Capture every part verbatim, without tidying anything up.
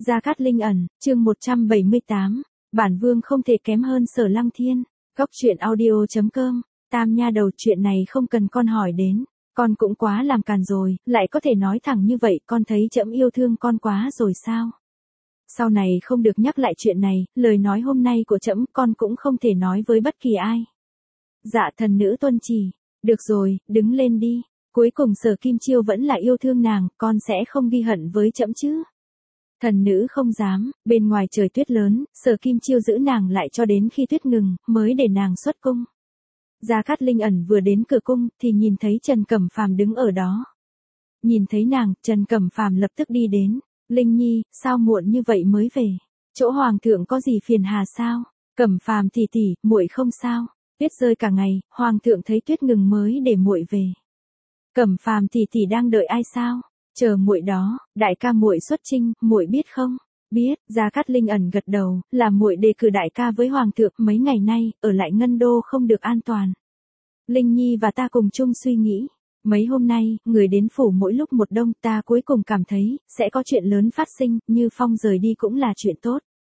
Gia Cát Linh ẩn, chương một trăm bảy mươi tám, bản vương không thể kém hơn Sở Lăng Thiên. Góc truyện audio chấm com, Tam nha đầu, chuyện này không cần con hỏi đến, con cũng quá làm càn rồi, lại có thể nói thẳng như vậy, con thấy trẫm yêu thương con quá rồi sao? Sau này không được nhắc lại chuyện này, lời nói hôm nay của trẫm con cũng không thể nói với bất kỳ ai. Dạ thần nữ tuân chỉ. Được rồi, đứng lên đi. Cuối cùng Sở Kim Chiêu vẫn là yêu thương nàng, con sẽ không ghi hận với trẫm chứ? Thần nữ không dám, bên ngoài trời tuyết lớn, Sở Kim Chiêu giữ nàng lại cho đến khi tuyết ngừng, mới để nàng xuất cung. Gia Cát Linh ẩn vừa đến cửa cung, thì nhìn thấy Trần Cẩm Phàm đứng ở đó. Nhìn thấy nàng, Trần Cẩm Phàm lập tức đi đến. Linh Nhi, sao muộn như vậy mới về? Chỗ hoàng thượng có gì phiền hà sao? Cẩm Phàm tỷ tỷ, muội không sao. Tuyết rơi cả ngày, hoàng thượng thấy tuyết ngừng mới để muội về. Cẩm Phàm tỷ tỷ đang đợi ai sao? Chờ muội đó, đại ca muội xuất chinh, muội biết không? Biết. Gia Cát Linh ẩn gật đầu, là muội đề cử đại ca với hoàng thượng, mấy ngày nay ở lại Ngân Đô không được an toàn. Linh Nhi và ta cùng chung suy nghĩ. Mấy hôm nay, người đến phủ mỗi lúc một đông, ta cuối cùng cảm thấy sẽ có chuyện lớn phát sinh, Như Phong rời đi cũng là chuyện tốt.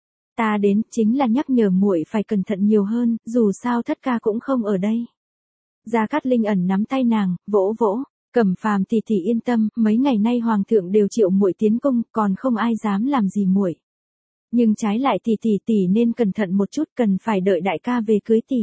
Ta đến chính là nhắc nhở muội phải cẩn thận nhiều hơn, dù sao thất ca cũng không ở đây. Gia Cát Linh ẩn nắm tay nàng, vỗ vỗ. Cẩm Phàm tỷ tỷ yên tâm, mấy ngày nay hoàng thượng đều triệu muội tiến cung, còn không ai dám làm gì muội. Nhưng trái lại tỷ tỷ tỷ nên cẩn thận một chút, cần phải đợi đại ca về cưới tỷ.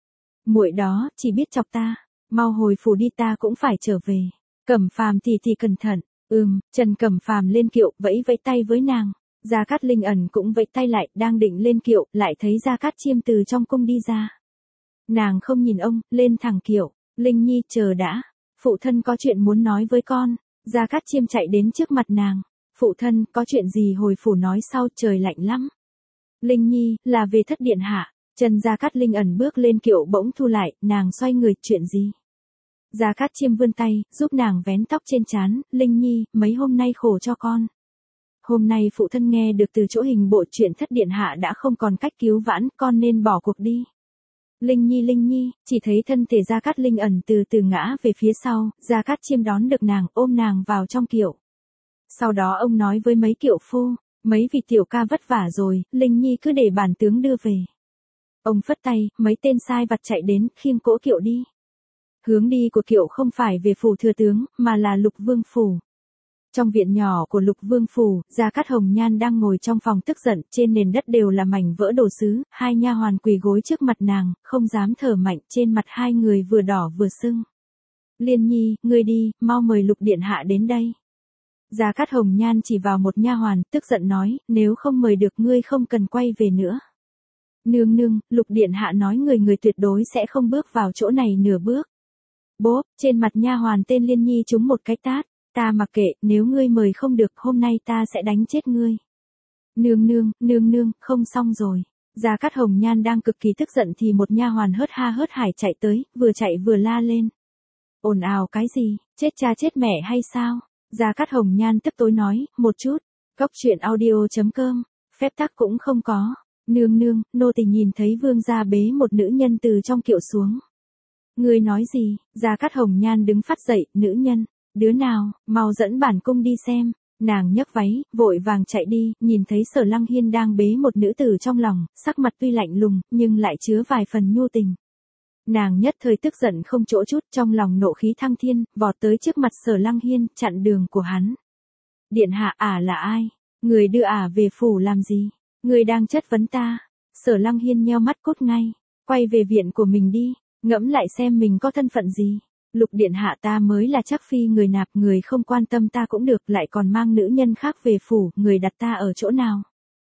Muội đó chỉ biết chọc ta, mau hồi phủ đi, ta cũng phải trở về. Cẩm Phàm tỷ tỷ cẩn thận. Ừm. Trần Cẩm Phàm lên kiệu, vẫy vẫy tay với nàng. Gia Cát Linh ẩn cũng vẫy tay lại, đang định lên kiệu, lại thấy Gia Cát Chiêm từ trong cung đi ra. Nàng không nhìn ông, lên thẳng kiệu. Linh Nhi, chờ đã. Phụ thân có chuyện muốn nói với con. Gia Cát Chiêm chạy đến trước mặt nàng. Phụ thân, có chuyện gì hồi phủ nói sau, trời lạnh lắm. Linh Nhi, là về thất điện hạ. Trần Gia Cát Linh ẩn bước lên kiệu bỗng thu lại, nàng xoay người, chuyện gì? Gia Cát Chiêm vươn tay, giúp nàng vén tóc trên trán. Linh Nhi, mấy hôm nay khổ cho con. Hôm nay phụ thân nghe được từ chỗ hình bộ chuyện thất điện hạ đã không còn cách cứu vãn, con nên bỏ cuộc đi. Linh Nhi Linh Nhi, chỉ thấy thân thể Gia Cát Linh ẩn từ từ ngã về phía sau, Gia Cát Chiêm đón được nàng, ôm nàng vào trong kiệu. Sau đó ông nói với mấy kiệu phu, mấy vị tiểu ca vất vả rồi, Linh Nhi cứ để bản tướng đưa về. Ông phất tay, mấy tên sai vặt chạy đến, khiêng cỗ kiệu đi. Hướng đi của kiệu không phải về phủ thừa tướng, mà là Lục Vương phủ. Trong viện nhỏ của Lục Vương phủ, Gia Cát Hồng Nhan đang ngồi trong phòng tức giận, trên nền đất đều là mảnh vỡ đồ sứ, hai nha hoàn quỳ gối trước mặt nàng, không dám thở mạnh, trên mặt hai người vừa đỏ vừa sưng. Liên Nhi, ngươi đi, mau mời Lục điện hạ đến đây. Gia Cát Hồng Nhan chỉ vào một nha hoàn, tức giận nói, nếu không mời được ngươi không cần quay về nữa. Nương nương, Lục điện hạ nói người người tuyệt đối sẽ không bước vào chỗ này nửa bước. Bốp, trên mặt nha hoàn tên Liên Nhi trúng một cái tát. Ta mặc kệ, nếu ngươi mời không được, hôm nay ta sẽ đánh chết ngươi. Nương nương, nương nương, không xong rồi. Gia Cát Hồng Nhan đang cực kỳ tức giận thì một nha hoàn hớt ha hớt hải chạy tới, vừa chạy vừa la lên. Ồn ào cái gì, chết cha chết mẹ hay sao? Gia Cát Hồng Nhan tức tối nói, một chút. Góc truyện audio chấm com, phép tắc cũng không có. Nương nương, nô tỳ nhìn thấy vương gia bế một nữ nhân từ trong kiệu xuống. Ngươi nói gì? Gia Cát Hồng Nhan đứng phát dậy, nữ nhân. Đứa nào, mau dẫn bản cung đi xem. Nàng nhấc váy, vội vàng chạy đi, nhìn thấy Sở Lăng Hiên đang bế một nữ tử trong lòng, sắc mặt tuy lạnh lùng, nhưng lại chứa vài phần nhu tình. Nàng nhất thời tức giận không chỗ chút, trong lòng nộ khí thăng thiên, vọt tới trước mặt Sở Lăng Hiên, chặn đường của hắn. Điện hạ, ả là ai? Người đưa ả về phủ làm gì? Người đang chất vấn ta. Sở Lăng Hiên nheo mắt cút ngay, quay về viện của mình đi, ngẫm lại xem mình có thân phận gì. Lục điện hạ, ta mới là chắc phi người nạp, người không quan tâm ta cũng được, lại còn mang nữ nhân khác về phủ, người đặt ta ở chỗ nào?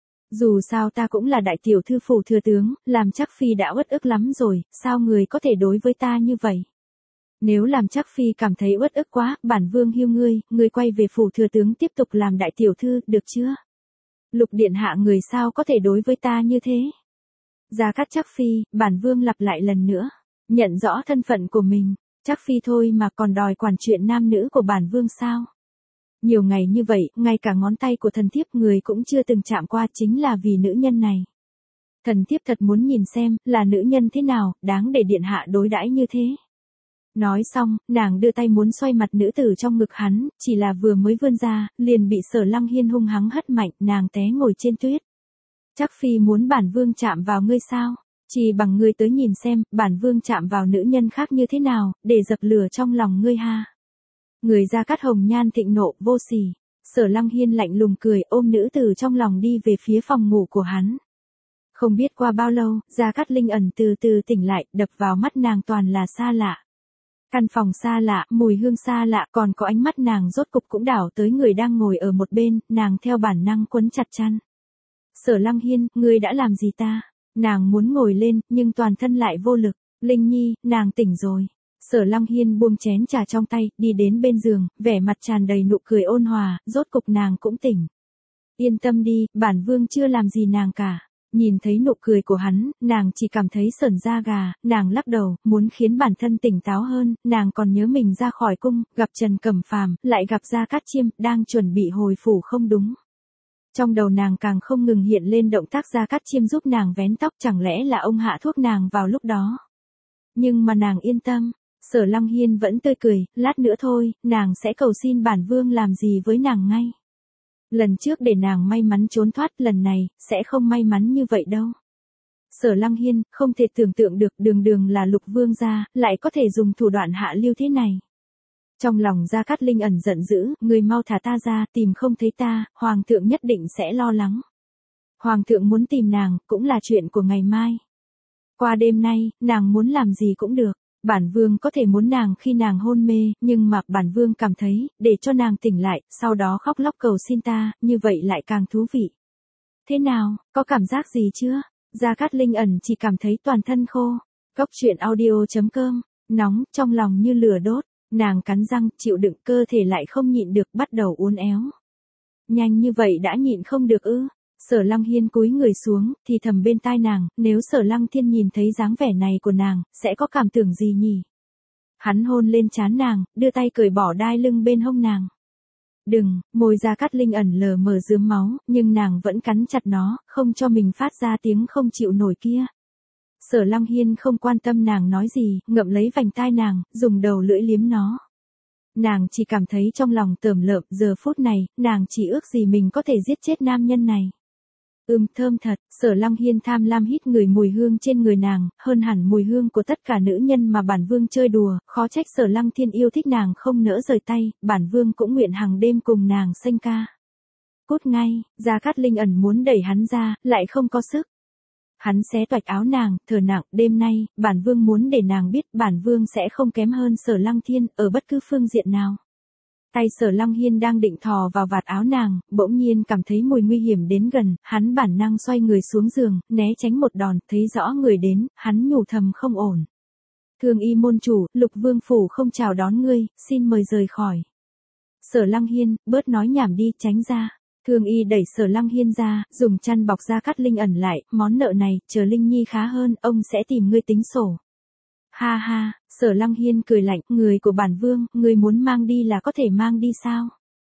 Dù sao ta cũng là đại tiểu thư phủ thừa tướng, làm chắc phi đã uất ức lắm rồi, sao người có thể đối với ta như vậy? Nếu làm chắc phi cảm thấy uất ức quá, bản vương hiêu ngươi, ngươi quay về phủ thừa tướng tiếp tục làm đại tiểu thư, được chưa? Lục điện hạ, người sao có thể đối với ta như thế? Gia Cát chắc phi, bản vương lặp lại lần nữa, nhận rõ thân phận của mình. Chắc phi thôi mà còn đòi quản chuyện nam nữ của bản vương sao? Nhiều ngày như vậy, ngay cả ngón tay của thần thiếp người cũng chưa từng chạm qua, chính là vì nữ nhân này. Thần thiếp thật muốn nhìn xem, là nữ nhân thế nào, đáng để điện hạ đối đãi như thế. Nói xong, nàng đưa tay muốn xoay mặt nữ tử trong ngực hắn, chỉ là vừa mới vươn ra, liền bị Sở Lăng Hiên hung hăng hất mạnh, nàng té ngồi trên tuyết. Chắc phi muốn bản vương chạm vào ngươi sao? Chỉ bằng ngươi tới nhìn xem, bản vương chạm vào nữ nhân khác như thế nào, để dập lửa trong lòng ngươi ha. Người Gia Cát hồng nhan thịnh nộ, vô sỉ. Sở Lăng Hiên lạnh lùng cười, ôm nữ tử trong lòng đi về phía phòng ngủ của hắn. Không biết qua bao lâu, Gia Cát Linh ẩn từ từ tỉnh lại, đập vào mắt nàng toàn là xa lạ. Căn phòng xa lạ, mùi hương xa lạ, còn có ánh mắt nàng rốt cục cũng đảo tới người đang ngồi ở một bên, nàng theo bản năng quấn chặt chăn. Sở Lăng Hiên, ngươi đã làm gì ta? Nàng muốn ngồi lên, nhưng toàn thân lại vô lực. Linh Nhi, nàng tỉnh rồi. Sở Lăng Hiên buông chén trà trong tay, đi đến bên giường, vẻ mặt tràn đầy nụ cười ôn hòa, rốt cục nàng cũng tỉnh. Yên tâm đi, bản vương chưa làm gì nàng cả. Nhìn thấy nụ cười của hắn, nàng chỉ cảm thấy sởn da gà, nàng lắc đầu, muốn khiến bản thân tỉnh táo hơn, nàng còn nhớ mình ra khỏi cung, gặp Trần Cẩm Phàm, lại gặp Gia Cát Chiêm, đang chuẩn bị hồi phủ không đúng. Trong đầu nàng càng không ngừng hiện lên động tác Gia Cát Chiêm giúp nàng vén tóc, chẳng lẽ là ông hạ thuốc nàng vào lúc đó. Nhưng mà nàng yên tâm, Sở Lăng Hiên vẫn tươi cười, lát nữa thôi, nàng sẽ cầu xin bản vương làm gì với nàng ngay. Lần trước để nàng may mắn trốn thoát, lần này, sẽ không may mắn như vậy đâu. Sở Lăng Hiên, không thể tưởng tượng được đường đường là Lục Vương gia, lại có thể dùng thủ đoạn hạ lưu thế này. Trong lòng Gia Cát Linh ẩn giận dữ, người mau thả ta ra, tìm không thấy ta, Hoàng thượng nhất định sẽ lo lắng. Hoàng thượng muốn tìm nàng, cũng là chuyện của ngày mai. Qua đêm nay, nàng muốn làm gì cũng được. Bản vương có thể muốn nàng khi nàng hôn mê, nhưng mà bản vương cảm thấy, để cho nàng tỉnh lại, sau đó khóc lóc cầu xin ta, như vậy lại càng thú vị. Thế nào, có cảm giác gì chưa? Gia Cát Linh ẩn chỉ cảm thấy toàn thân khô. Góc truyện audio chấm com, nóng, trong lòng như lửa đốt, nàng cắn răng, chịu đựng, cơ thể lại không nhịn được, bắt đầu uốn éo. Nhanh như vậy đã nhịn không được ư? Sở Lăng Hiên cúi người xuống, thì thầm bên tai nàng, nếu Sở Lăng Thiên nhìn thấy dáng vẻ này của nàng, sẽ có cảm tưởng gì nhỉ? Hắn hôn lên trán nàng, đưa tay cởi bỏ đai lưng bên hông nàng. Đừng, môi Gia Cát Linh ẩn lờ mờ rướm máu, nhưng nàng vẫn cắn chặt nó, không cho mình phát ra tiếng không chịu nổi kia. Sở Lăng Hiên không quan tâm nàng nói gì, ngậm lấy vành tai nàng, dùng đầu lưỡi liếm nó. Nàng chỉ cảm thấy trong lòng tởm lợm, giờ phút này, nàng chỉ ước gì mình có thể giết chết nam nhân này. Ừm, thơm thật, Sở Lăng Hiên tham lam hít người mùi hương trên người nàng, hơn hẳn mùi hương của tất cả nữ nhân mà bản vương chơi đùa, khó trách Sở Lăng Thiên yêu thích nàng không nỡ rời tay, bản vương cũng nguyện hàng đêm cùng nàng sanh ca. Cút ngay, Gia Cát Linh ẩn muốn đẩy hắn ra, lại không có sức. Hắn xé toạch áo nàng, thở nặng, đêm nay, bản vương muốn để nàng biết bản vương sẽ không kém hơn Sở Lăng Thiên, ở bất cứ phương diện nào. Tay Sở Lăng Hiên đang định thò vào vạt áo nàng, bỗng nhiên cảm thấy mùi nguy hiểm đến gần, hắn bản năng xoay người xuống giường, né tránh một đòn, thấy rõ người đến, hắn nhủ thầm không ổn. Thương y môn chủ, Lục Vương phủ không chào đón ngươi, xin mời rời khỏi. Sở Lăng Hiên, bớt nói nhảm đi, tránh ra. Thương y đẩy Sở Lăng Hiên ra, dùng chăn bọc Gia Cát Linh ẩn lại, món nợ này, chờ Linh Nhi khá hơn, ông sẽ tìm ngươi tính sổ. Ha ha, Sở Lăng Hiên cười lạnh, người của bản vương, người muốn mang đi là có thể mang đi sao?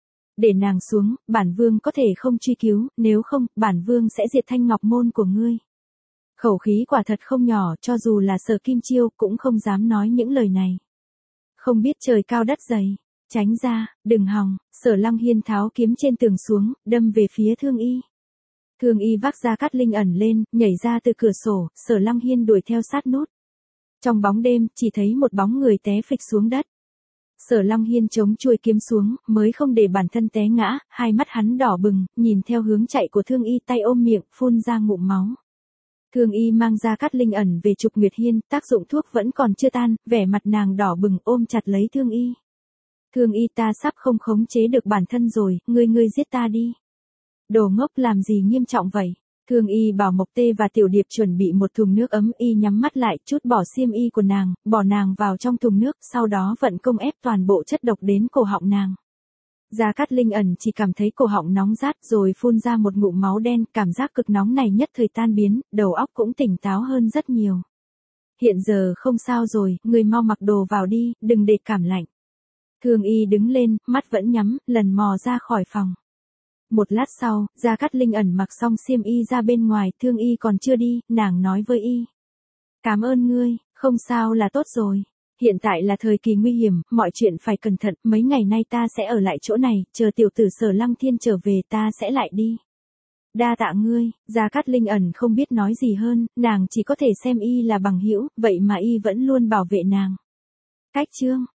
Để nàng xuống, bản vương có thể không truy cứu, nếu không, bản vương sẽ diệt Thanh Ngọc môn của ngươi. Khẩu khí quả thật không nhỏ, cho dù là Sở Kim Chiêu, cũng không dám nói những lời này. Không biết trời cao đất dày, tránh ra, đừng hòng, Sở Lăng Hiên tháo kiếm trên tường xuống, đâm về phía Thương y. Thương y vác Gia Cát Linh ẩn lên, nhảy ra từ cửa sổ, Sở Lăng Hiên đuổi theo sát nút. Trong bóng đêm, chỉ thấy một bóng người té phịch xuống đất. Sở Lăng Hiên chống chuôi kiếm xuống, mới không để bản thân té ngã, hai mắt hắn đỏ bừng, nhìn theo hướng chạy của Thương y, tay ôm miệng, phun ra ngụm máu. Thương y mang Gia Cát Linh ẩn về Trục Nguyệt Hiên, tác dụng thuốc vẫn còn chưa tan, vẻ mặt nàng đỏ bừng ôm chặt lấy Thương y. Thương y, ta sắp không khống chế được bản thân rồi, ngươi ngươi giết ta đi. Đồ ngốc, làm gì nghiêm trọng vậy? Thương y bảo Mộc Tê và Tiểu Điệp chuẩn bị một thùng nước ấm, y nhắm mắt lại, chút bỏ xiêm y của nàng, bỏ nàng vào trong thùng nước, sau đó vận công ép toàn bộ chất độc đến cổ họng nàng. Gia Cát Linh ẩn chỉ cảm thấy cổ họng nóng rát rồi phun ra một ngụm máu đen, cảm giác cực nóng này nhất thời tan biến, đầu óc cũng tỉnh táo hơn rất nhiều. Hiện giờ không sao rồi, người mau mặc đồ vào đi, đừng để cảm lạnh. Thương y đứng lên, mắt vẫn nhắm, lần mò ra khỏi phòng. Một lát sau, Gia Cát Linh ẩn mặc xong xiêm y ra bên ngoài, Thương y còn chưa đi, nàng nói với y. Cảm ơn ngươi, không sao là tốt rồi. Hiện tại là thời kỳ nguy hiểm, mọi chuyện phải cẩn thận, mấy ngày nay ta sẽ ở lại chỗ này, chờ tiểu tử Sở Lăng Thiên trở về ta sẽ lại đi. Đa tạ ngươi, Gia Cát Linh ẩn không biết nói gì hơn, nàng chỉ có thể xem y là bằng hữu, vậy mà y vẫn luôn bảo vệ nàng. Cách chương